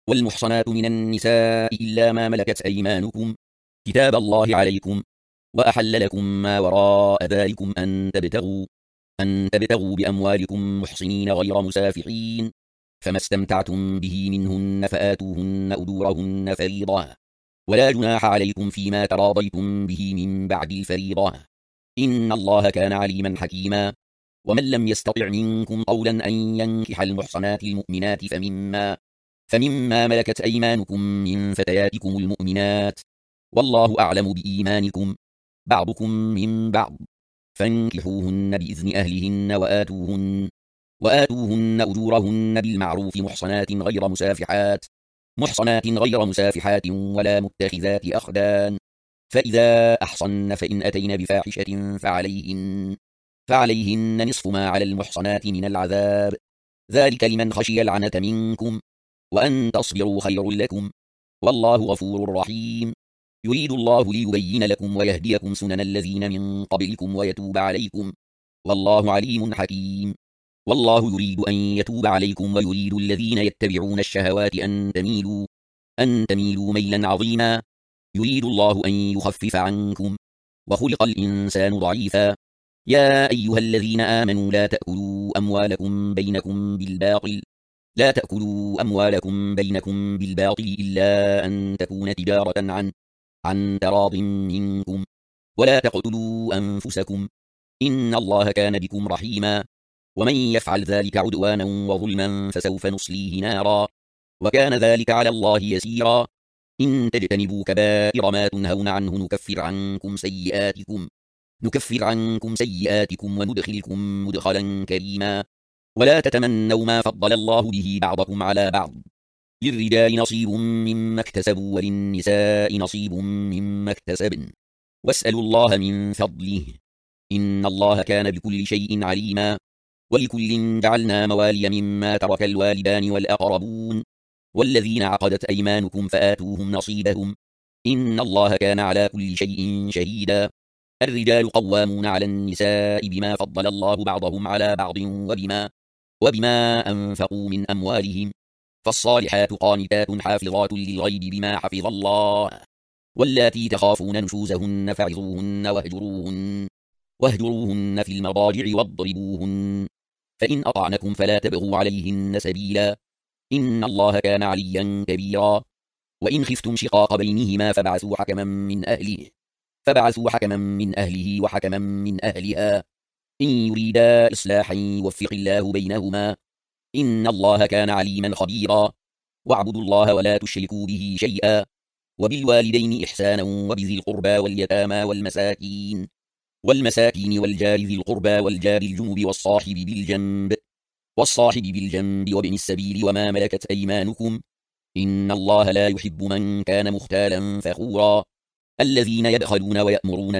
والمحصنات من النساء إلا ما ملكت أيمانكم كتاب الله عليكم، وأحل لكم ما وراء ذلكم أن تبتغوا بأموالكم محصنين غير مسافحين، فما استمتعتم به منهن فآتوهن أجورهن فريضة، ولا جناح عليكم فيما تراضيتم به من بعد الفريضة، إن الله كان عليما حكيما. ومن لم يستطع منكم قولا أن ينكح المحصنات المؤمنات فمما ملكت أيمانكم من فتياتكم المؤمنات، والله أعلم بإيمانكم بعضكم من بعض، فانكحوهن بإذن أهلهن وآتوهن أجورهن بالمعروف محصنات غير مسافحات ولا متخذات أخدان، فإذا أحصن فإن أتين بفاحشة فعليهن نصف ما على المحصنات من العذاب، ذلك لمن خشي العنة منكم، وأن تصبروا خير لكم، والله غفور رحيم. يريد الله ليبين لكم ويهديكم سنن الذين من قبلكم ويتوب عليكم، والله عليم حكيم. والله يريد أن يتوب عليكم ويريد الذين يتبعون الشهوات أن تميلوا ميلا عظيما، يريد الله أن يخفف عنكم، وخلق الإنسان ضعيفا. يا أيها الذين آمنوا لا تأكلوا أموالكم بينكم بالباطل إلا أن تكون تجارة عن تراض منكم، ولا تقتلوا أنفسكم، إن الله كان بكم رحيما. ومن يفعل ذلك عدوانا وظلما فسوف نصليه نارا، وكان ذلك على الله يسيرا. إن تجتنبوا كبائر ما تنهون عنه نكفر عنكم سيئاتكم وندخلكم مدخلا كريما. ولا تتمنوا ما فضل الله به بعضكم على بعض، للرجال نصيب مما اكتسبوا وللنساء نصيب مما اكتسبن، واسألوا الله من فضله، إن الله كان بكل شيء عليما. ولكل جعلنا موالي مما ترك الوالدان والأقربون والذين عقدت أيمانكم فآتوهم نصيبهم، إن الله كان على كل شيء شهيدا. الرجال قوامون على النساء بما فضل الله بعضهم على بعض وبما أنفقوا من أموالهم، فالصالحات قانتات حافظات للغيب بما حفظ الله، واللاتي تخافون نشوزهن فعظوهن واهجروهن في المضاجع واضربوهن، فإن أطعنكم فلا تبغوا عليهن سبيلا، إن الله كان عليا كبيرا. وإن خفتم شقاق بينهما فبعثوا حكما من أهله وحكما من أهلها، إن يريدا إصلاحا يوفق الله بينهما، إن الله كان عليما خبيرا. واعبدوا الله ولا تشركوا به شيئا، وبالوالدين إحسانا، وبذي القربى واليتامى والمساكين والجار ذي القربى والجار الجنب والصاحب بالجنب وابن السبيل وما ملكت أيمانكم، إن الله لا يحب من كان مختالا فخورا. الذين يبخلون ويأمرون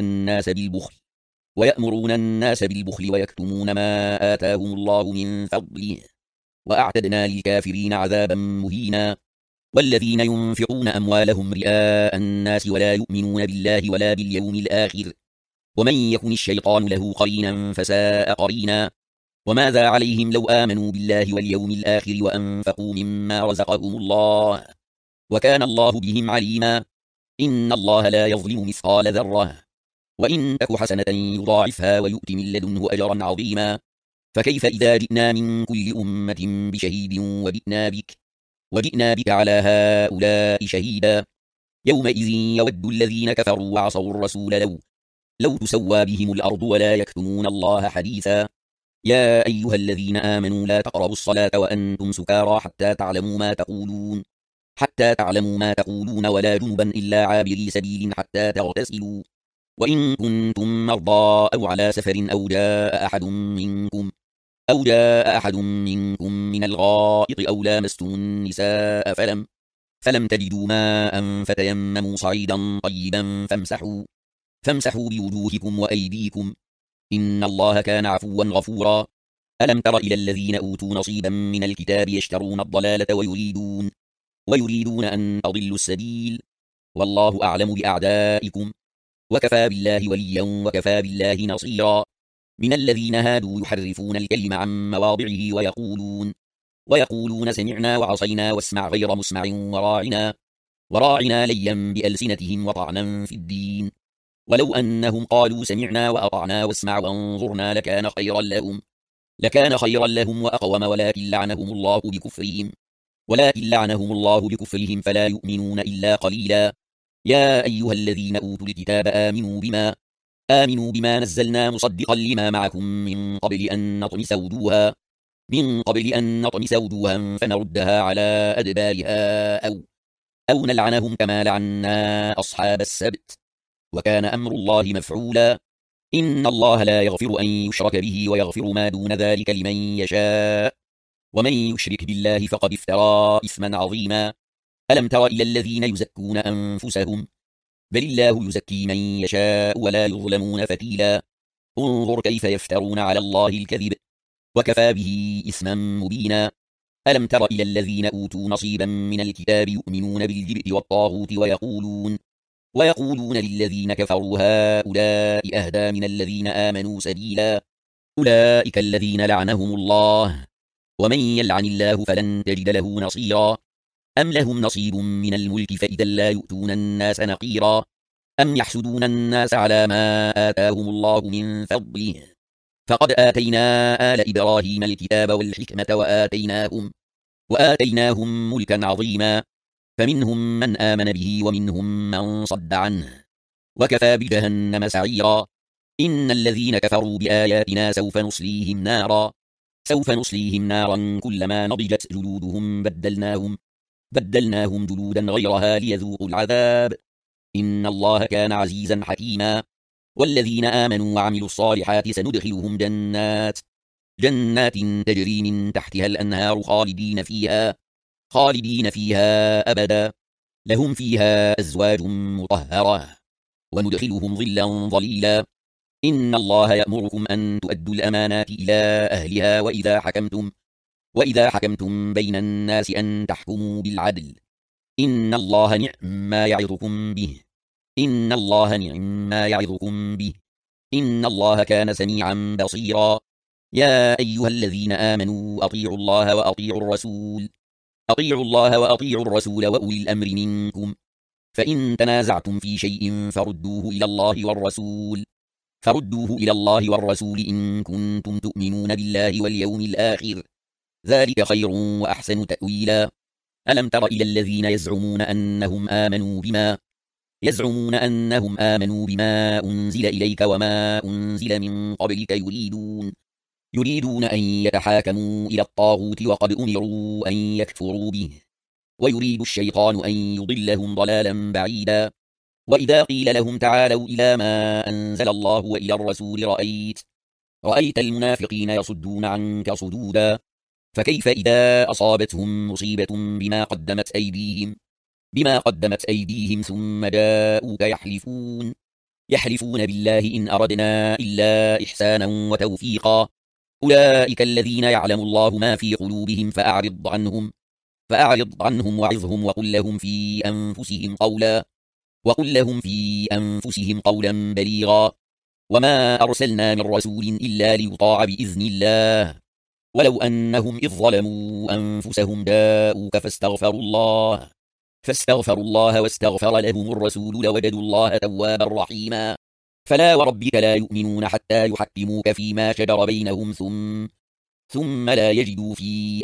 الناس بالبخل ويكتمون ما آتاهم الله من فضله، وأعتدنا للكافرين عذابا مهينا. والذين ينفقون أموالهم رئاء الناس ولا يؤمنون بالله ولا باليوم الآخر، ومن يكن الشيطان له قرينا فساء قرينا. وماذا عليهم لو آمنوا بالله واليوم الآخر وأنفقوا مما رزقهم الله، وكان الله بهم عليما. إن الله لا يظلم مثقال ذرة، وإن تك حسنة يضاعفها ويؤت من لدنه أجرا عظيما. فكيف إذا جئنا من كل أمة بشهيد وجئنا بك على هؤلاء شهيدا، يومئذ يود الذين كفروا وعصوا الرسول لو تسوى بهم الأرض ولا يكتمون الله حديثا. يا أيها الذين آمنوا لا تقربوا الصلاة وأنتم سكارى حتى تعلموا ما تقولون ولا جنبا إلا عابري سبيل حتى تغتسلوا، وإن كنتم مرضى أو على سفر أو جاء أحد منكم من الغائط أو لامستم النساء فلم تجدوا ماء فتيمموا صعيدا طيبا فامسحوا بوجوهكم وأيديكم، إن الله كان عفوا غفورا. ألم تر إلى الذين أوتوا نصيبا من الكتاب يشترون الضلالة ويريدون أن تضلوا السبيل، والله أعلم بأعدائكم، وكفى بالله وليا وكفى بالله نصيرا. من الذين هادوا يحرفون الكلم عن مواضعه ويقولون سمعنا وعصينا واسمع غير مسمع وراعنا ليا بألسنتهم وطعنا في الدين. ولو أنهم قالوا سمعنا وأطعنا واسمع وانظرنا لكان خيرا لهم وأقوم، ولكن لعنهم الله بكفرهم فلا يؤمنون إلا قليلا. يا أيها الذين أوتوا الكتاب آمنوا بما نزلنا مصدقا لما معكم من قبل أن نطمس وجوها فنردها على أدبارها أو نلعنهم كما لعنا أصحاب السبت، وكان أمر الله مفعولا. إن الله لا يغفر أن يشرك به ويغفر ما دون ذلك لمن يشاء، ومن يشرك بالله فقد افترى إثما عظيما. ألم تر إلى الذين يزكون أنفسهم؟ بل الله يزكي من يشاء ولا يظلمون فتيلا. انظر كيف يفترون على الله الكذب، وكفى به إثما مبينا. ألم تر إلى الذين أوتوا نصيبا من الكتاب يؤمنون بالجبت والطاغوت ويقولون للذين كفروا هؤلاء أهدى من الذين آمنوا سبيلا. أولئك الذين لعنهم الله، ومن يلعن الله فلن تجد له نصيرا. أم لهم نصيب من الملك فإذا لا يؤتون الناس نقيرا. أم يحسدون الناس على ما آتاهم الله من فضله، فقد آتينا آل إبراهيم الكتاب والحكمة وآتيناهم ملكا عظيما. فمنهم من آمن به ومنهم من صد عنه، وكفى بجهنم سعيرا. إن الذين كفروا بآياتنا سوف نصليهم نارا كلما نضجت جلودهم بدلناهم جلودا غيرها ليذوقوا العذاب. إن الله كان عزيزا حكيما. والذين آمنوا وعملوا الصالحات سندخلهم جنات تجري من تحتها الأنهار خالدين فيها أبدا، لهم فيها أزواج مطهرة، وندخلهم ظلا ظليلا. إن الله يأمركم أن تؤدوا الأمانات إلى أهلها وإذا حكمتم بين الناس أن تحكموا بالعدل. إن الله نعم ما يعظكم به، إن الله كان سميعا بصيرا. يا أيها الذين آمنوا أطيعوا الله وأطيعوا الرسول وأولي الأمر منكم، فإن تنازعتم في شيء فردوه إلى الله والرسول إن كنتم تؤمنون بالله واليوم الآخر، ذلك خير وأحسن تأويلا. ألم تر إلى الذين يزعمون أنهم آمنوا بما أنزل إليك وما أنزل من قبلك يريدون أن يتحاكموا إلى الطاغوت وقد أمروا أن يكفروا به، ويريد الشيطان أن يضلهم ضلالا بعيدا. وإذا قيل لهم تعالوا إلى ما أنزل الله وإلى الرسول رأيت المنافقين يصدون عنك صدودا. فكيف إذا أصابتهم مصيبة بما قدمت أيديهم ثم جاءوك يحلفون بالله إن أردنا إلا إحسانا وتوفيقا. أولئك الذين يعلم الله ما في قلوبهم فأعرض عنهم وعظهم وقل لهم في أنفسهم قولا بليغا. وما أرسلنا من رسول إلا ليطاع بإذن الله، ولو أنهم إذ ظلموا أنفسهم جاءوك فاستغفروا الله واستغفر لهم الرسول لوجدوا الله توابا رحيما. فلا وربك لا يؤمنون حتى يحكموك فيما شجر بينهم ثم لا يجدوا في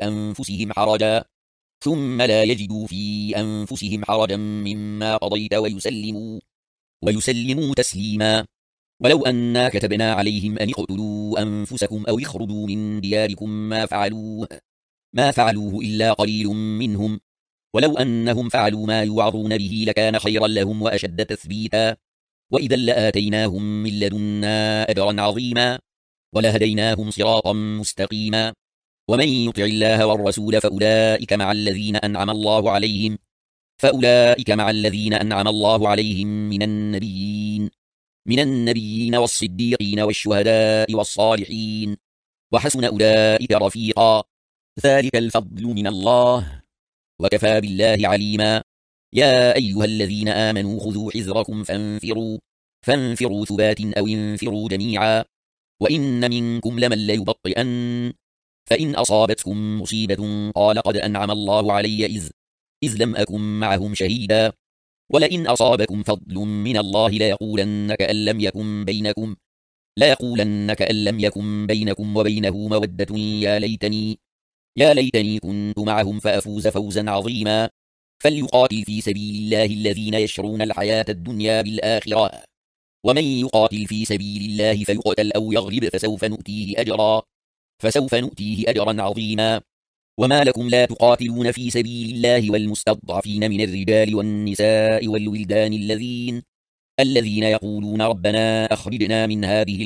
أنفسهم حرجا مما قضيت ويسلموا تسليما. ولو أنا كتبنا عليهم أن اقتلوا أنفسكم أو اخرجوا من دياركم ما فعلوه إلا قليل منهم، ولو أنهم فعلوا ما يوعظون به لكان خيرا لهم وأشد تثبيتا، وإذا لآتيناهم من لدنا أجرا عظيما ولهديناهم صراطا مستقيما. ومن يطع الله والرسول فأولئك مع الذين أنعم الله عليهم من النبيين والصديقين والشهداء والصالحين، وحسن أولئك رفيقا. ذلك الفضل من الله، وكفى بالله عليما. يا أيها الذين آمنوا خذوا حذركم فانفروا ثبات أو انفروا جميعا. وإن منكم لمن ليبطئن فإن أصابتكم مصيبة قال قد أنعم الله علي إذ لم أكن معهم شهيدا ولئن أصابكم فضل من الله ليقولن كأن لم يكن بينكم وبينه مودة يا ليتني كنت معهم فأفوز فوزا عظيما فليقاتل في سبيل الله الذين يشرون الحياة الدنيا بالآخرة ومن يقاتل في سبيل الله فيقتل أو يغلب فسوف نؤتيه أجرا عظيما وما لكم لا تقاتلون في سبيل الله والمستضعفين من الرجال والنساء والولدان الذين يقولون ربنا أخرجنا من هذه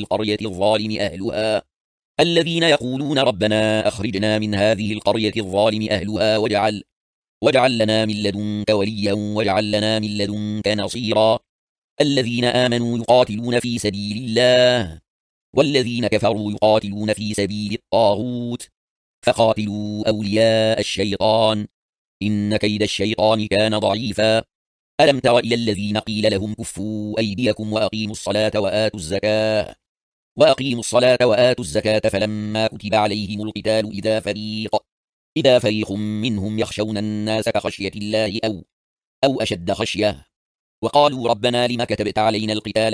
الظالم أهلها واجعل لنا من لدنك وليا واجعل لنا من لدنك نصيرا الذين آمنوا يقاتلون في سبيل الله والذين كفروا يقاتلون في سبيل الطاغوت فقاتلوا أولياء الشيطان إن كيد الشيطان كان ضعيفا ألم تر إلى الذين قيل لهم كفوا أيديكم وأقيموا الصلاة وآتوا الزكاة فلما كتب عليهم القتال إذا فريق منهم يخشون الناس كخشية الله أو أشد خشية وقالوا ربنا لم كتبت علينا القتال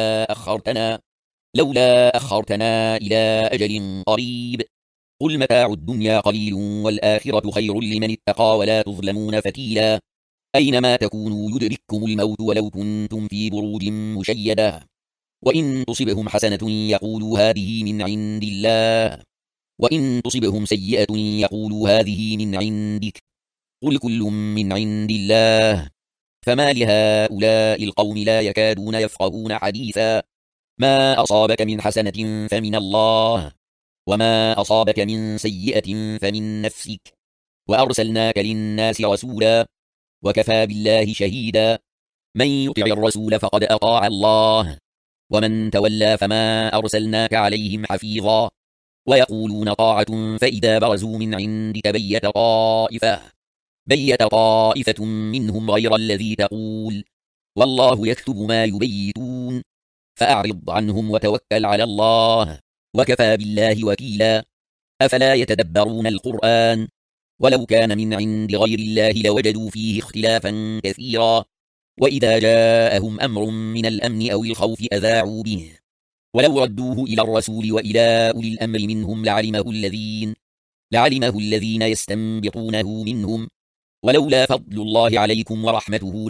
لولا أخرتنا إلى أجل قريب قل متاع الدنيا قليل والآخرة خير لمن اتقى ولا تظلمون فتيلا أينما تكونوا يدرككم الموت ولو كنتم في بروج مشيدة وإن تصبهم حسنة يقولوا هذه من عند الله وإن تصبهم سيئة يقولوا هذه من عندك قل كل من عند الله فما لهؤلاء القوم لا يكادون يفقهون حديثا ما أصابك من حسنة فمن الله وما أصابك من سيئة فمن نفسك وأرسلناك للناس رسولا وكفى بالله شهيدا من يطع الرسول فقد أطاع الله ومن تولى فما أرسلناك عليهم حفيظا ويقولون طاعة فإذا برزوا من عندك بيت طائفة منهم غير الذي تقول والله يكتب ما يبيتون فأعرض عنهم وتوكل على الله وكفى بالله وكيلا أفلا يتدبرون القرآن ولو كان من عند غير الله لوجدوا فيه اختلافا كثيرا وإذا جاءهم أمر من الأمن أو الخوف أذاعوا به ولو ردوه إلى الرسول وإلى أولي الأمر منهم لعلمه الذين يستنبطونه منهم ولولا فضل الله عليكم ورحمته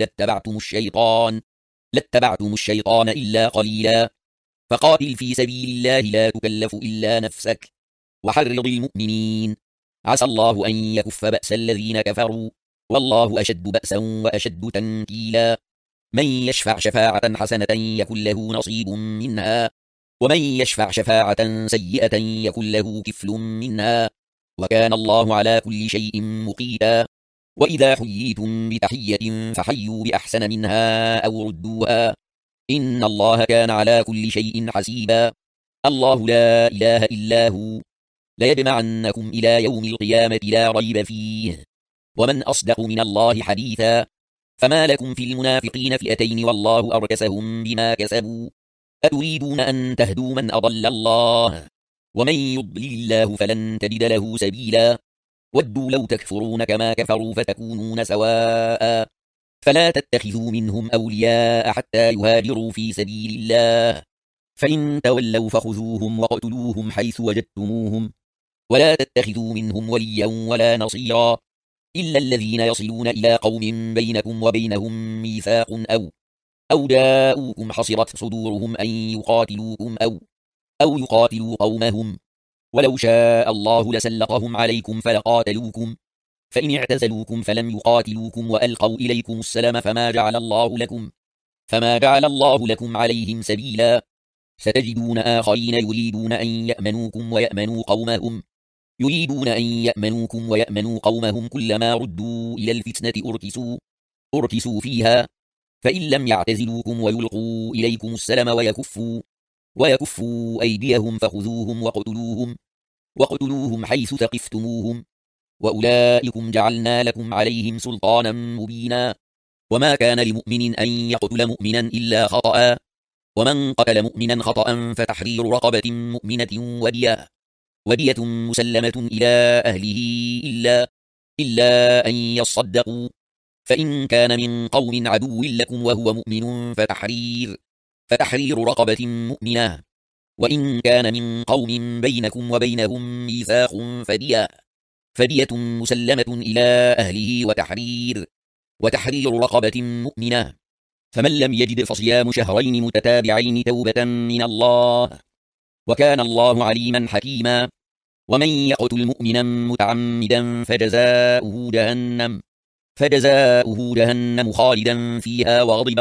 لاتبعتم الشيطان إلا قليلا فقاتل في سبيل الله لا تكلف إلا نفسك وحرض المؤمنين عسى الله أن يكف بأس الذين كفروا والله أشد بأسا وأشد تنكيلا من يشفع شفاعة حسنة يكن له نصيب منها ومن يشفع شفاعة سيئة يكن له كفل منها وكان الله على كل شيء مقيتا وإذا حييتم بتحية فحيوا بأحسن منها أو ردوها إن الله كان على كل شيء حسيبا الله لا إله إلا هو ليجمعنكم إلى يوم القيامة لا ريب فيه ومن أصدق من الله حديثا فما لكم في المنافقين فئتين والله أركسهم بما كسبوا أتريدون أن تهدوا من أضل الله ومن يضلل الله فلن تجد له سبيلا ودوا لو تكفرون كما كفروا فتكونون سواء فلا تتخذوا منهم أولياء حتى يهاجروا في سبيل الله فإن تولوا فخذوهم وقتلوهم حيث وجدتموهم ولا تتخذوا منهم وليا ولا نصيرا إلا الذين يصلون إلى قوم بينكم وبينهم ميثاق أو جاءوكم حصرت صدورهم أن يقاتلوكم أو يقاتلوا قومهم ولو شاء الله لسلطهم عليكم فلقاتلوكم فإن اعتزلوكم فلم يقاتلوكم وألقوا إليكم السلام فما جعل الله لكم عليهم سبيلا ستجدون آخرين يريدون أن يأمنوكم ويأمنوا قومهم كلما ردوا إلى الفتنة أركسوا فيها فإن لم يعتزلوكم ويلقوا إليكم السلام ويكفوا أيديهم فخذوهم وقتلوهم حيث ثقفتموهم وأولئكم جعلنا لكم عليهم سلطانا مبينا وما كان لمؤمن أن يقتل مؤمنا إلا خطأ ومن قتل مؤمنا خطأ فتحرير رقبة مؤمنة ودية ودية مسلمة إلى أهله إلا أن يصدقوا، فإن كان من قوم عدو لكم وهو مؤمن فتحرير رقبة مؤمنة، وإن كان من قوم بينكم وبينهم ميثاق فدية مسلمة إلى أهله وتحرير رقبة مؤمنة، فمن لم يجد فصيام شهرين متتابعين توبة من الله، وكان الله عليما حكيما. ومن يقتل مؤمنا متعمدا فجزاؤه جهنم خالدا فيها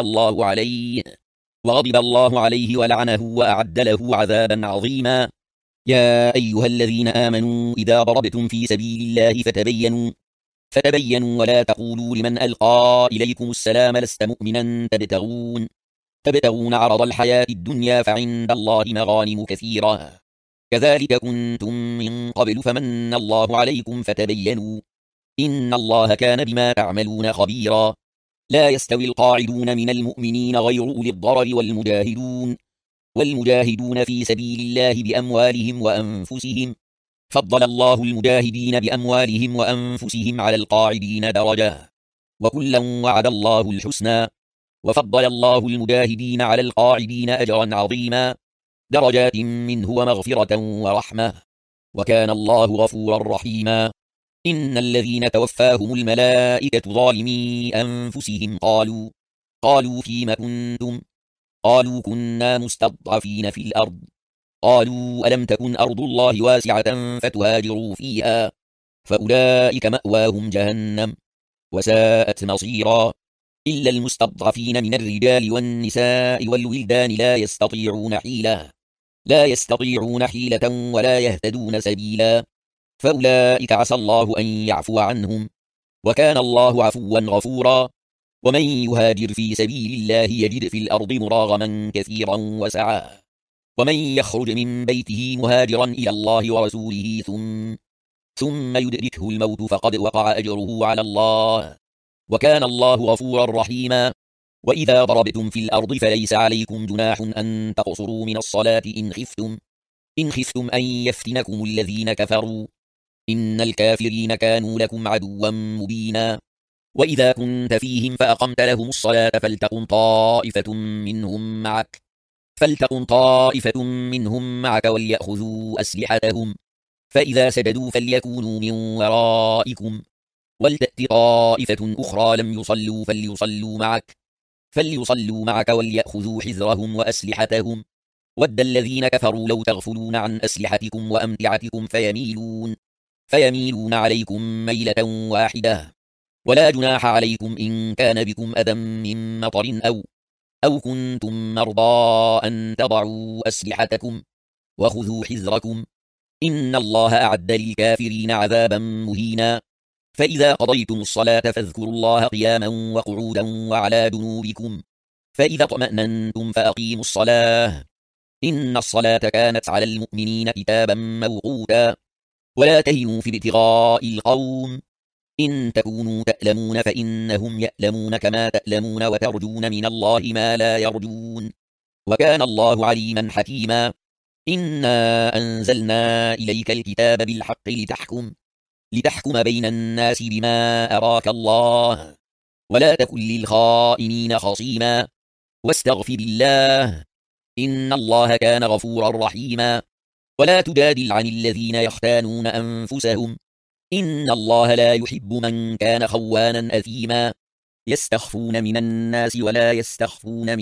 وغضب الله عليه ولعنه وأعد له عذابا عظيما. يا أيها الذين آمنوا إذا ضربتم في سبيل الله فتبينوا ولا تقولوا لمن ألقى إليكم السلام لست مؤمنا تبتغون عرض الحياة الدنيا فعند الله مغانم كثيرة كذلك كنتم من قبل فمن الله عليكم فتبينوا إن الله كان بما تعملون خبيرا. لا يستوي القاعدون من المؤمنين غير أولي الضرر والمجاهدون في سبيل الله بأموالهم وأنفسهم، فضل الله المجاهدين بأموالهم وأنفسهم على القاعدين درجة، وكلا وعد الله الحسنى، وفضل الله المجاهدين على القاعدين أجرا عظيما، درجات منه ومغفرة ورحمة، وكان الله غفورا رحيما. إن الذين توفاهم الملائكة ظالمي أنفسهم قالوا فيما كنتم؟ قالوا كنا مستضعفين في الأرض. قالوا ألم تكن أرض الله واسعة فتهاجروا فيها فأولئك مأواهم جهنم وساءت مصيرا. إلا المستضعفين من الرجال والنساء والولدان لا يستطيعون حيلة ولا يهتدون سبيلا، فأولئك عسى الله أن يعفو عنهم، وكان الله عفوا غفورا. ومن يهاجر في سبيل الله يجد في الأرض مراغما كثيرا وسعا، ومن يخرج من بيته مهاجرا إلى الله ورسوله ثم يدركه الموت فقد وقع أجره على الله، وكان الله غفورا رحيما. وإذا ضربتم في الأرض فليس عليكم جناح أن تقصروا من الصلاة إن خفتم أن يفتنكم الذين كفروا، إن الكافرين كانوا لكم عدوا مبينا. وإذا كنت فيهم فأقمت لهم الصلاة فلتقم طائفة منهم معك وليأخذوا أسلحتهم، فإذا سجدوا فليكونوا من ورائكم ولتأت طائفة أخرى لم يصلوا فليصلوا معك وليأخذوا حذرهم وأسلحتهم، ود الذين كفروا لو تغفلون عن أسلحتكم وأمتعتكم فيميلون عليكم ميلة واحدة. ولا جناح عليكم إن كان بكم أذى من مطر أو كنتم مرضى أن تضعوا أسلحتكم وخذوا حذركم، إن الله أعد للكافرين عذابا مهينا. فإذا قضيتم الصلاة فاذكروا الله قياما وقعودا وعلى جنوبكم، فإذا اطمأننتم فأقيموا الصلاة، إن الصلاة كانت على المؤمنين كتابا موقوتا. ولا تهنوا في ابتغاء القوم، إن تكونوا تألمون فإنهم يألمون كما تألمون وترجون من الله ما لا يرجون، وكان الله عليما حكيما. إنا أنزلنا إليك الكتاب بالحق لتحكم بين الناس بما أراك الله، ولا تكن للخائنين خصيما، واستغفر الله إن الله كان غفورا رحيما. ولا تجادل عن الذين يختانون أنفسهم، إن الله لا يحب من كان خوانا أثيما، يستخفون من الناس ولا يستخفون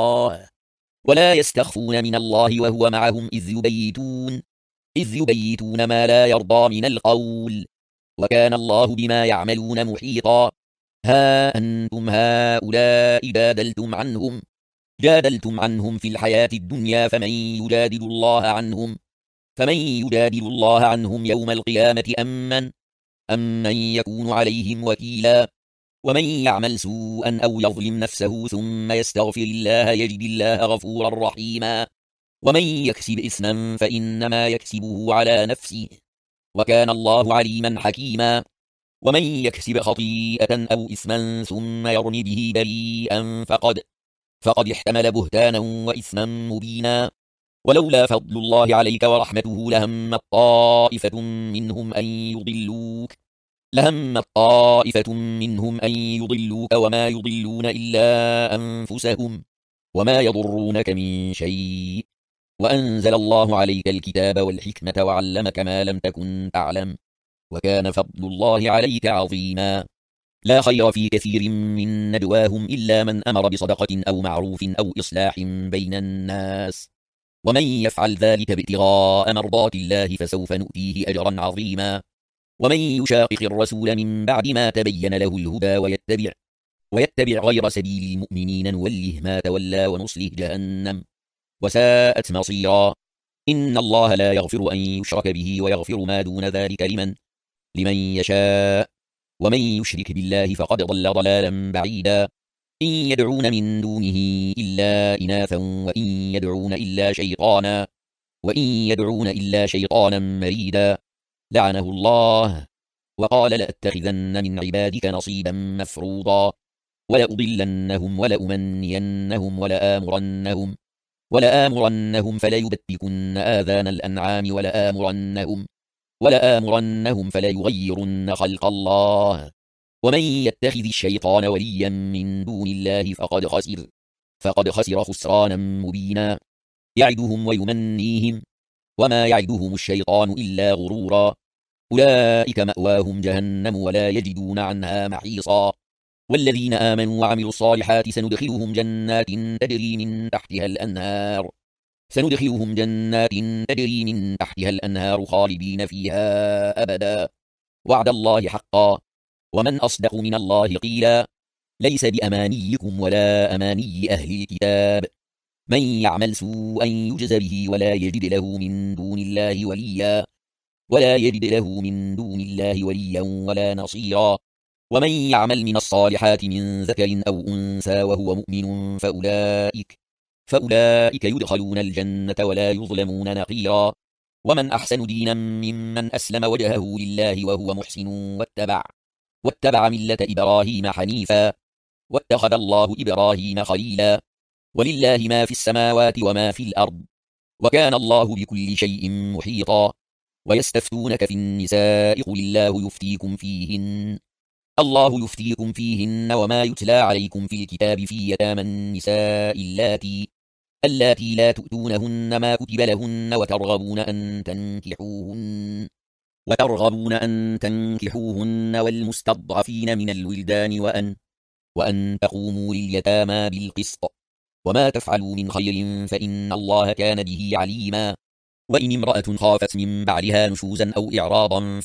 من الله وهو معهم إذ يبيتون ما لا يرضى من القول، وكان الله بما يعملون محيطا. ها أنتم هؤلاء جادلتم عنهم في الحياة الدنيا، فمن يجادل الله عنهم يوم القيامة أمن يكون عليهم وكيلا. ومن يعمل سوءا أو يظلم نفسه ثم يستغفر الله يجد الله غفورا رحيما. ومن يكسب إثما فإنما يكسبه على نفسه، وكان الله عليما حكيما. ومن يكسب خطيئة أو إثما ثم يرمي به بريئا فقد احتمل بهتانا وإثما مبينا. ولولا فضل الله عليك ورحمته لهم طائفة منهم أن يضلوك وما يضلون إلا أنفسهم وما يضرونك من شيء وأنزل الله عليك الكتاب والحكمة وعلمك ما لم تكن تعلم وكان فضل الله عليك عظيما لا خير في كثير من ندواهم إلا من أمر بصدقة أو معروف أو إصلاح بين الناس ومن يفعل ذلك ابتغاء مرضات الله فسوف نؤتيه أجرا عظيما ومن يشاقق الرسول من بعد ما تبين له الهدى ويتبع غير سبيل المؤمنين نوله ما تولى ونصله جهنم وساءت مصيرا إن الله لا يغفر أن يشرك به ويغفر ما دون ذلك لمن يشاء ومن يشرك بالله فقد ضل ضلالا بعيدا إن يدعون من دونه إلا إناثا وإن يدعون إلا شيطانا مريدا لعنه الله وقال لأتخذن من عبادك نصيبا مفروضا ولأضلنهم ولأمنينهم ولآمرنهم فليبتكن آذان الأنعام ولآمرنهم فليغيرن خلق الله ومن يتخذ الشيطان وليا من دون الله فقد خسر خسرانا مبينا يعدهم ويمنيهم وما يعدهم الشيطان إلا غرورا أولئك مأواهم جهنم ولا يجدون عنها محيصا والذين آمنوا وعملوا الصالحات سندخلهم جنات تجري من تحتها الأنهار خالدين فيها أبدا وعد الله حقا ومن أصدق من الله قيلا ليس بأمانيكم ولا أماني أهل الكتاب من يعمل سوءا يجز به ولا يجد له من دون الله وليا ولا نصيرا ومن يعمل من الصالحات من ذكر أو أنثى وهو مؤمن فأولئك يدخلون الجنة ولا يظلمون نقيرا ومن أحسن دينا ممن أسلم وجهه لله وهو محسن واتبع ملة إبراهيم حنيفا واتخذ الله إبراهيم خليلا ولله ما في السماوات وما في الأرض وكان الله بكل شيء محيطا ويستفتونك في النساء قل الله يفتيكم فيهن وما يتلى عليكم في الكتاب في يتامى النساء اللاتي لا تؤتونهن ما كتب لهن وترغبون أن تنكحوهن والمستضعفين من الولدان وأن تقوموا لليتامى بالقسط وما تفعلوا من خير فإن الله كان به عليما وإن امرأة خافت من بعدها نشوزا أو إعراضا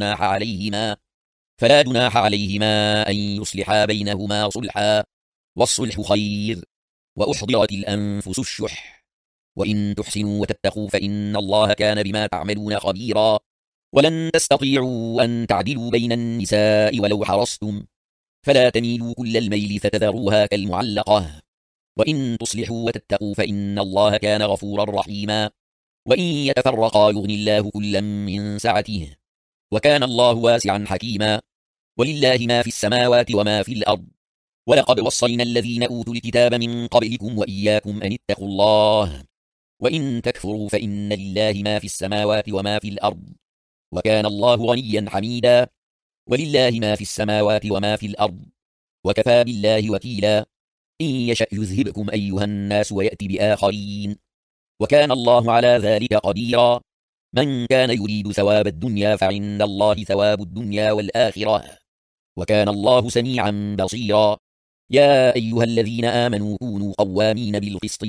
فلا جناح عليهما أن يصلحا بينهما صلحا والصلح خير وأحضرت الأنفس الشح وإن تحسنوا وتتقوا فإن الله كان بما تعملون خبيرا ولن تستطيعوا أن تعدلوا بين النساء ولو حرصتم فلا تميلوا كل الميل فتذروها كالمعلقة وإن تصلحوا وتتقوا فإن الله كان غفورا رحيما وإن يتفرقا يغني الله كلا من سعته وكان الله واسعا حكيما ولله ما في السماوات وما في الأرض ولقد وصينا الذين أوتوا الكتاب من قبلكم وإياكم أن اتقوا الله وإن تكفروا فإن لله ما في السماوات وما في الأرض وكان الله غنيا حميدا ولله ما في السماوات وما في الأرض وكفى بالله وكيلا إن يشأ يذهبكم أيها الناس ويأتي بآخرين وكان الله على ذلك قديرا من كان يريد ثواب الدنيا فعند الله ثواب الدنيا والآخرة وكان الله سميعا بصيرا يا أيها الذين آمنوا كونوا قوامين بالقسط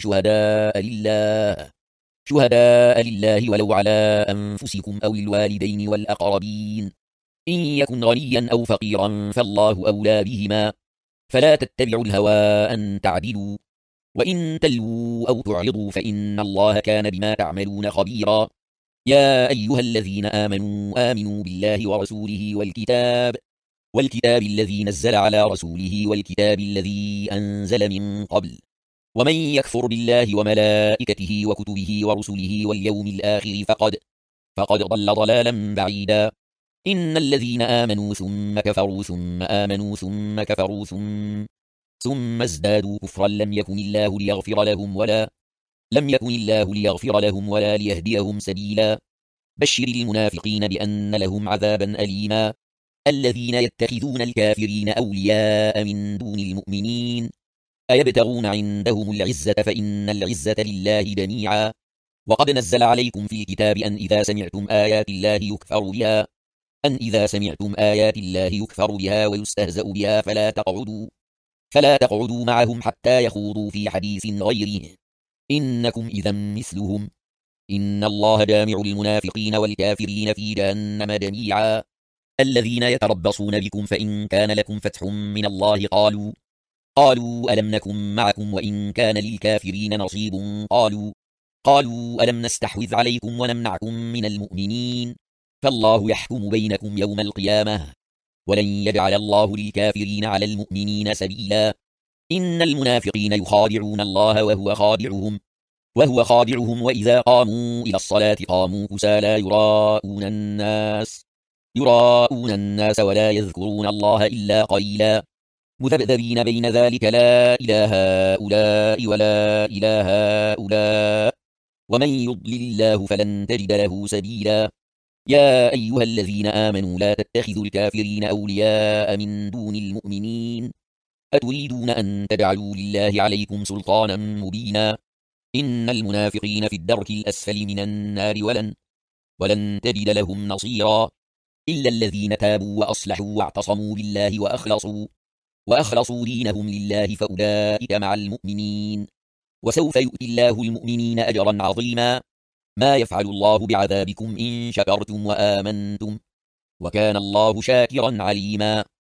شهداء لله ولو على أنفسكم أو الوالدين والأقربين إن يكن غنيا أو فقيرا فالله أولى بهما فلا تتبعوا الهوى أن تعدلوا وإن تلووا أو تعرضوا فإن الله كان بما تعملون خبيرا يا أيها الذين آمنوا بالله ورسوله والكتاب الذي نزل على رسوله والكتاب الذي أنزل من قبل ومن يكفر بالله وملائكته وكتبه ورسله واليوم الآخر فقد ضل ضلالا بعيدا إن الذين آمنوا ثم كفروا ثم آمنوا ثم كفروا ثم ازدادوا كفرا لم يكن الله ليغفر لهم لم يكن الله ليغفر لهم ولا ليهديهم سبيلا. بشر المنافقين بأن لهم عذابا أليما. الذين يتخذون الكافرين أولياء من دون المؤمنين أيبتغون عندهم العزة فإن العزة لله جميعا. وقد نزل عليكم في الكتاب أن إذا سمعتم آيات الله يكفر بها ويستهزأ بها فلا تقعدوا معهم حتى يخوضوا في حديث غيره، إنكم إذا مثلهم. إن الله جامع المنافقين والكافرين في جهنم جميعا. الذين يتربصون بكم فإن كان لكم فتح من الله قالوا ألم نكن معكم وإن كان للكافرين نصيب قالوا ألم نستحوذ عليكم ونمنعكم من المؤمنين فالله يحكم بينكم يوم القيامة ولن يجعل الله للكافرين على المؤمنين سبيلا. إن المنافقين يخادعون الله وهو خادعهم وإذا قاموا إلى الصلاة قاموا كسالى يراءون الناس ولا يذكرون الله إلا قليلا. مذبذبين بين ذلك لا إله هؤلاء ولا إله هؤلاء ومن يضلل الله فلن تجد له سبيلا. يا أيها الذين آمنوا لا تتخذوا الكافرين أولياء من دون المؤمنين أتريدون أن تجعلوا لله عليكم سلطانا مبينا. إن المنافقين في الدرك الأسفل من النار ولن تجد لهم نصيرا إلا الذين تابوا وأصلحوا واعتصموا بالله وأخلصوا دينهم لله فأولئك مع المؤمنين وسوف يؤتي الله المؤمنين أجرا عظيما. ما يفعل الله بعذابكم إن شكرتم وآمنتم وكان الله شاكرا عليما.